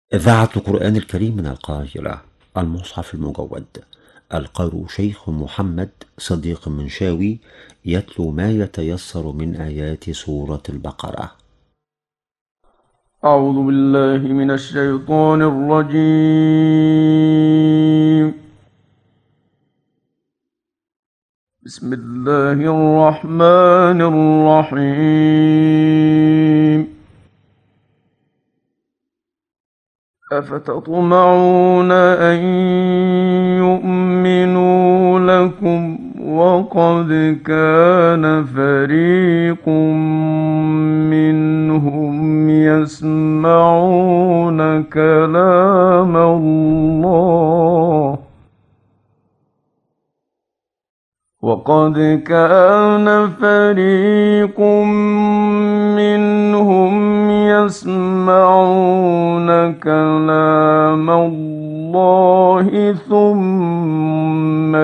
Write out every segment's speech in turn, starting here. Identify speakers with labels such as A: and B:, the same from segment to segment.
A: إذاعة القرآن الكريم من القاهرة. المصحف المجود. القارئ شيخ محمد صديق منشاوي يتلو ما يتيسر من آيات سورة البقرة.
B: أعوذ بالله من الشيطان الرجيم. بسم الله الرحمن الرحيم. أفتطمعون أن يؤمنوا لكم وقد كان فريق منهم يسمعون كلام الله وقد كان فريق منهم يسمعون كلام الله ثم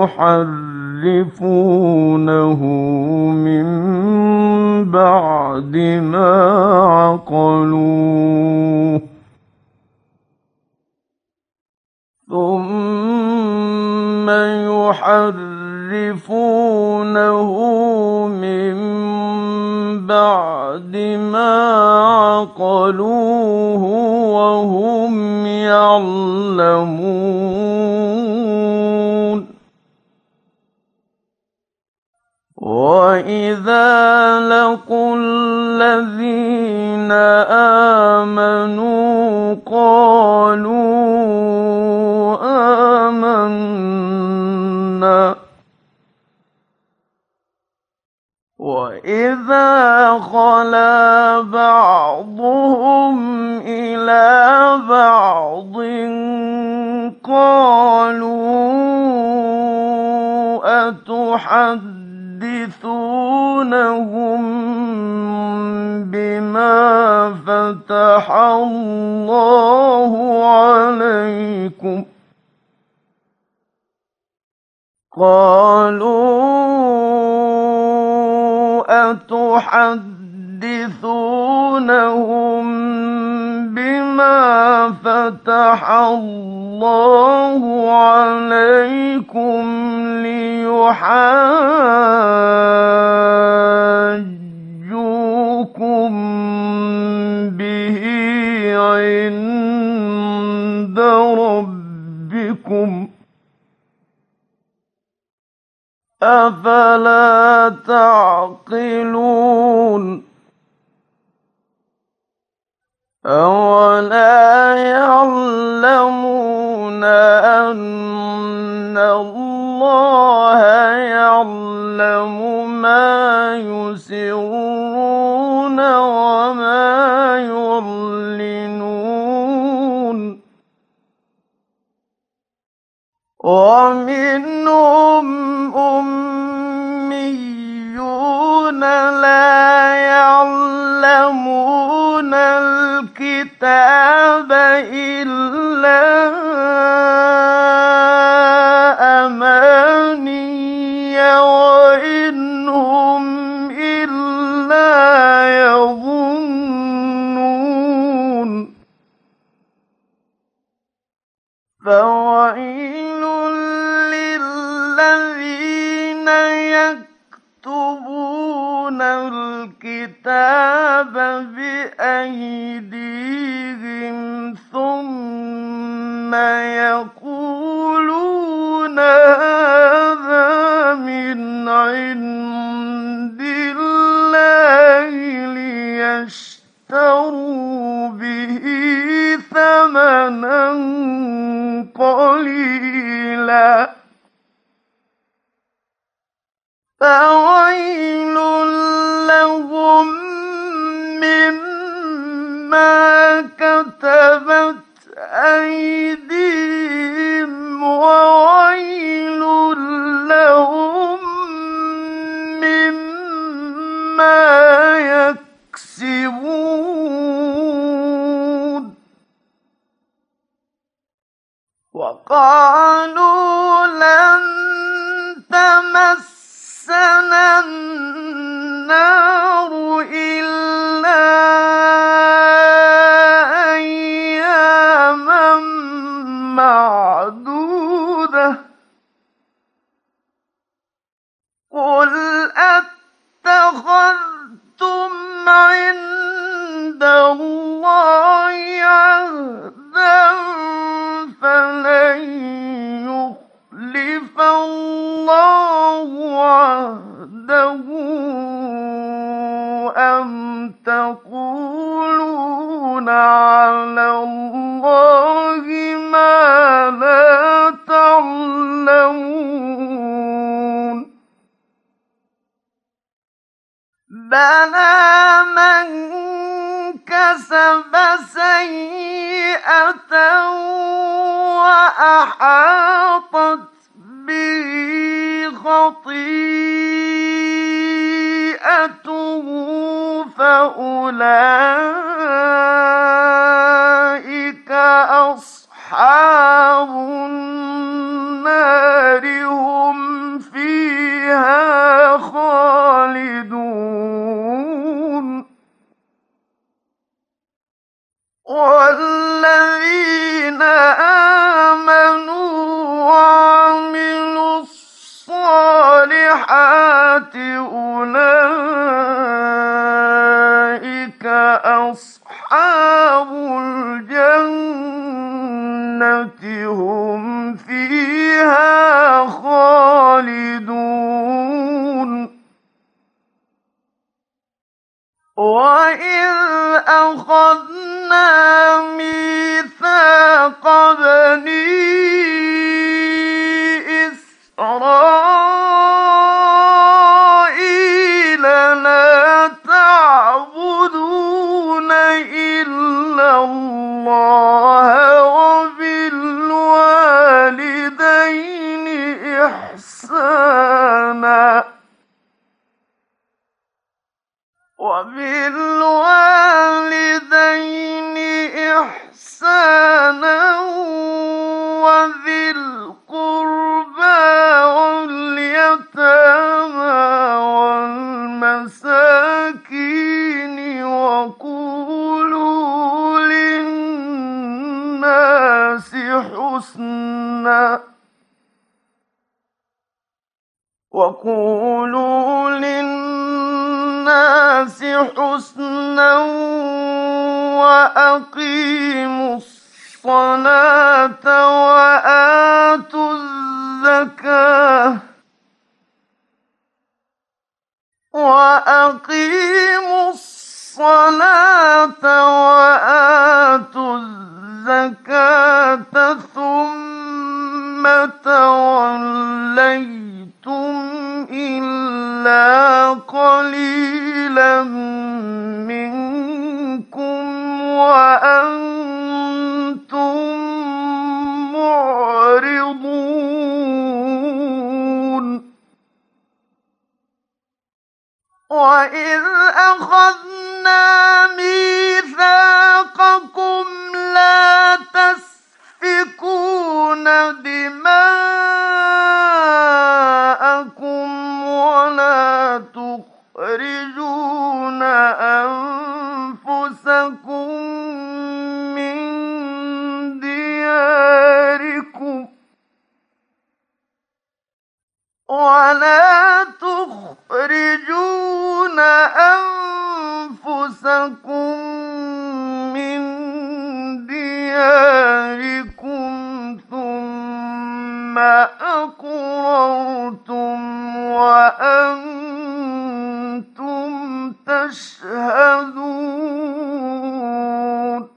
B: يحرفونه من بعد ما عقلوه ثم يحرفونه من بعد ما عقلوه وهم يعلمون وإذا لقوا الذين آمنوا قالوا آمنا وإذا خلا بعضهم إلى بعض قالوا أتحدثونهم بما فتح الله عليكم أتحدثونهم بما فتح الله عليكم ليحاجوكم به عند ربكم أفلا تعقلون أولا يعلمون أن الله يعلم ما يسرون وما يعلنون ومنهم أميون لا يعلمون الكتاب إلا أماني وإن هم إلا يظنون فويل للذين يكتبون الكتاب بأيديهم ثم يقولون هذا من عند الله ليشتروا به ثمنا قليلا فويل لهم مما كتبت أيديهم وويل لهم مما يكسبون وقالوا لن تمسنا النار إلا أياما بلى من كسب سيئة وأحاطت به خطيئته فأولئك أصحاب النار هم فيها خالدون والذين آمنوا وعملوا الصالحات أولئك أصحاب الجنة هم فيها خالدون وإذ أخذنا ميثاق بني إسرائيل لا تعبدون إلا الله وبالوالدين إحسانا وذي القربى واليتامى والمساكين وقولوا للناس حسنا وأقيموا الصلاة وآتوا الزكاة ثم توليتم إلا قليلا منكم وأنتم معرضون وإذ أخذنا ميثاقكم لا تسفكون دماءكم ولا تخرجون أنفسكم من دياركم ثم أقررتم وأنتم تشهدون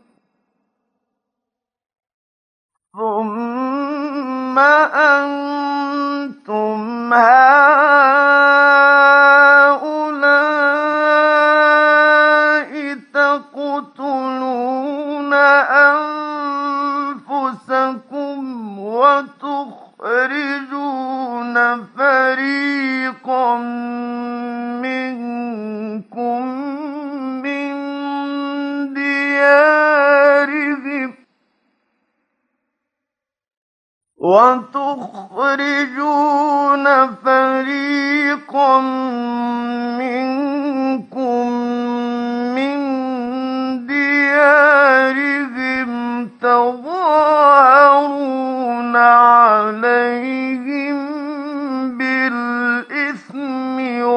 B: ثم أنتم هؤلاء تقتلون أنفسكم وتخرجون فريقا منكم من ديارهم تظاهرون عليهم بالإثم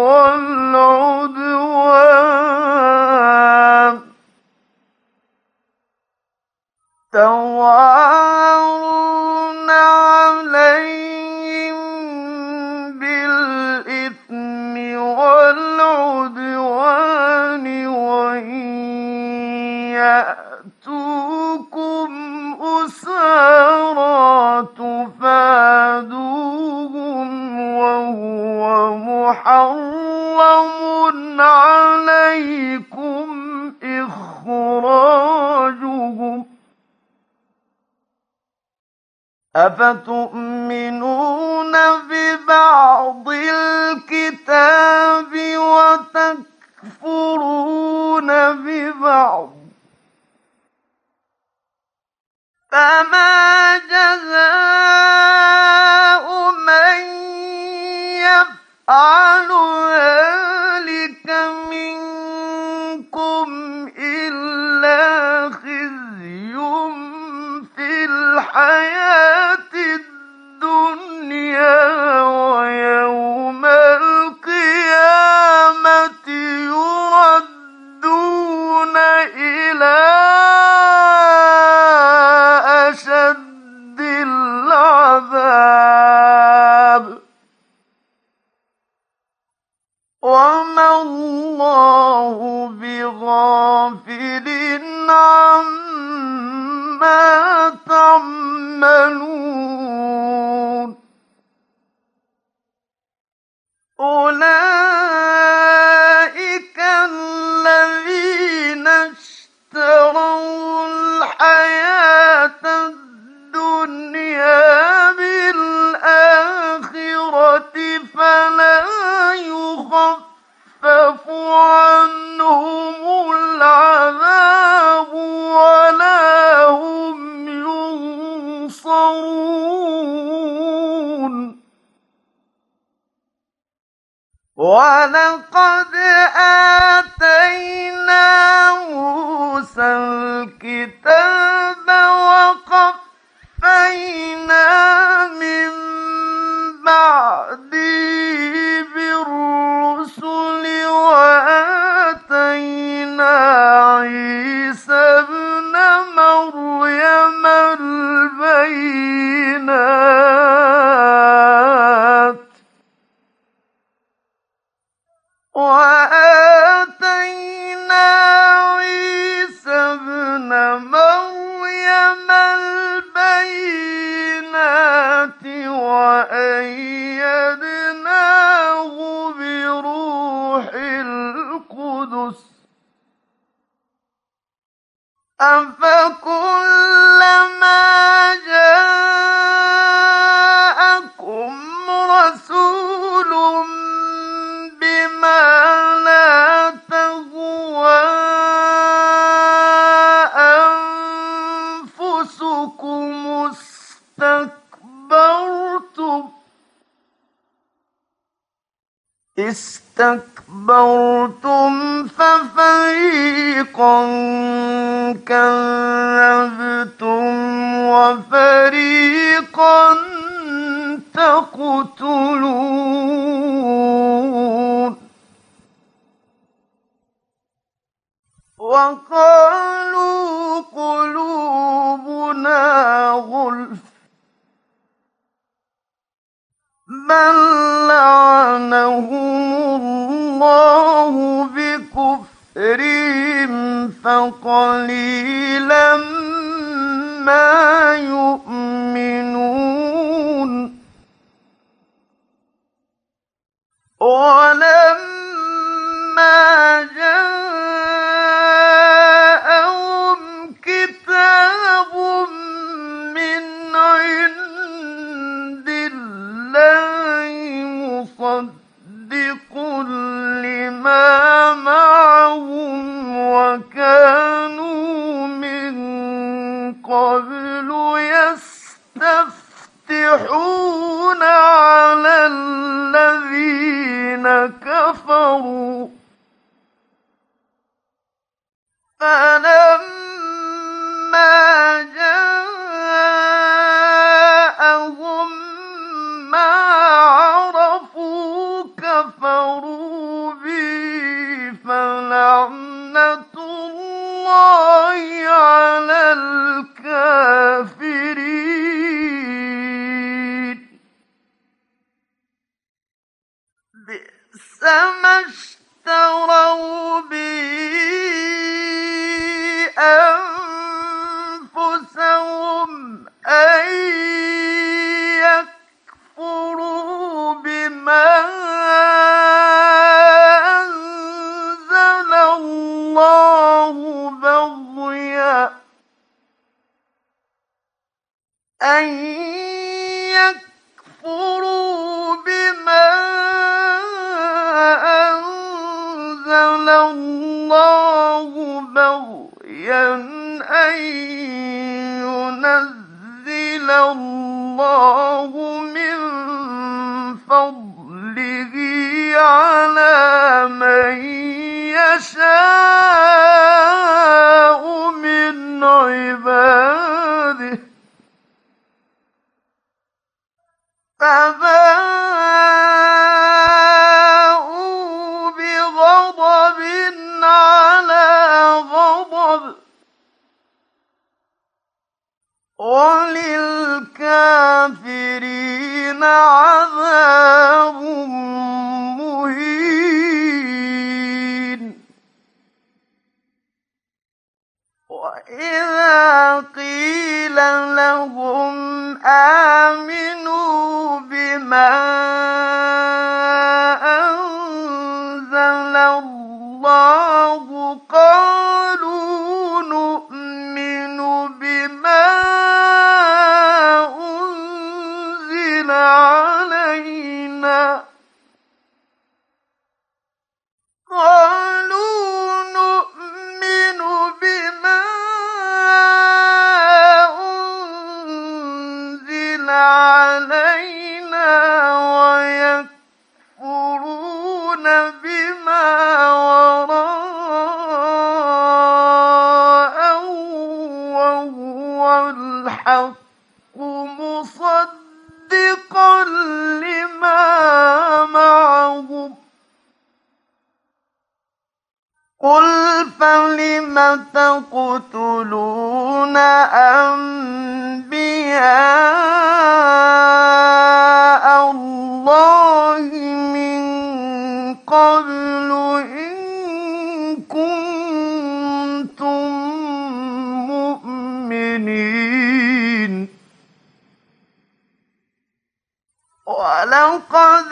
B: والعدوان وإن يأتوكم أسارى تفادوهم وهو محرم عليكم أفتؤمنون ببعض الكتاب وتكفرون ببعض فما جزاء من يفعل ذلك منكم إلا خزي في الحياة الدنيا ويوم القيامة يردون إلى أشد العذاب وما الله بغافل عما تعملون أولئك الذين اشتروا الحياة الدنيا بالآخرة فلا يخفف عنهم العذاب ولا هم ينصرون ولقد آتينا موسى الكتاب وقفينا من بعده بالرسل وآتينا عيسى ابن مريم البينات وأيدناه بروح القدس أفكلما جاءكم رسول بما لا تهوى أنفسكم استكبرتم ففريقا كذبتم وفريقا تقتلون وقالوا قلوبنا غلف بل لعنهم الله بكفرهم فقليلا ما يؤمنون ولما جاءهم كتاب من عند الله مصدق لما معهم وكانوا من قبل يستفتحون على الذين كفروا فلما جاءهم ما عرفوا كفروا به فلعنة الله على الكافرين بئس ما اشتروا به أنفسهم أن يكفروا بما أنزل الله بغيا أن يكفروا بما أنزل الله بغيا أن ينزل الله من فضله على من يشاء من عباده فباءوا بغضب على غضب وللكافرين عذاب مهين وإذا قيل لهم آمنوا بما أنزل الله قالوا نؤمن بما أنزل علينا ويكفرون بما وراءه وهو الحق مصدقا لما معهم قل فلم تقتلون أنبياء الله من قبل إن كنتم مؤمنين ولقد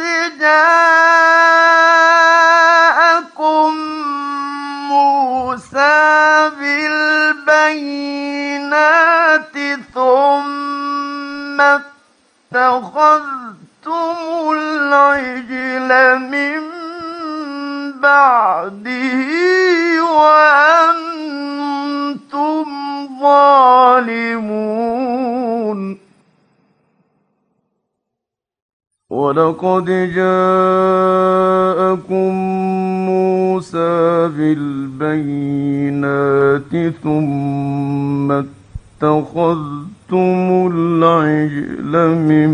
B: جاءكم موسى بالبينات ثم اتخذتم العجل من بعده وأنتم ظالمون ولقد جاءكم موسى بالبينات ثم اتخذتم العجل من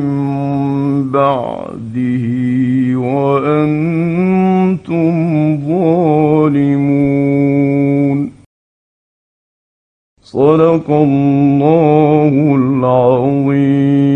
B: بعده وأنتم ظالمون صدق الله العظيم.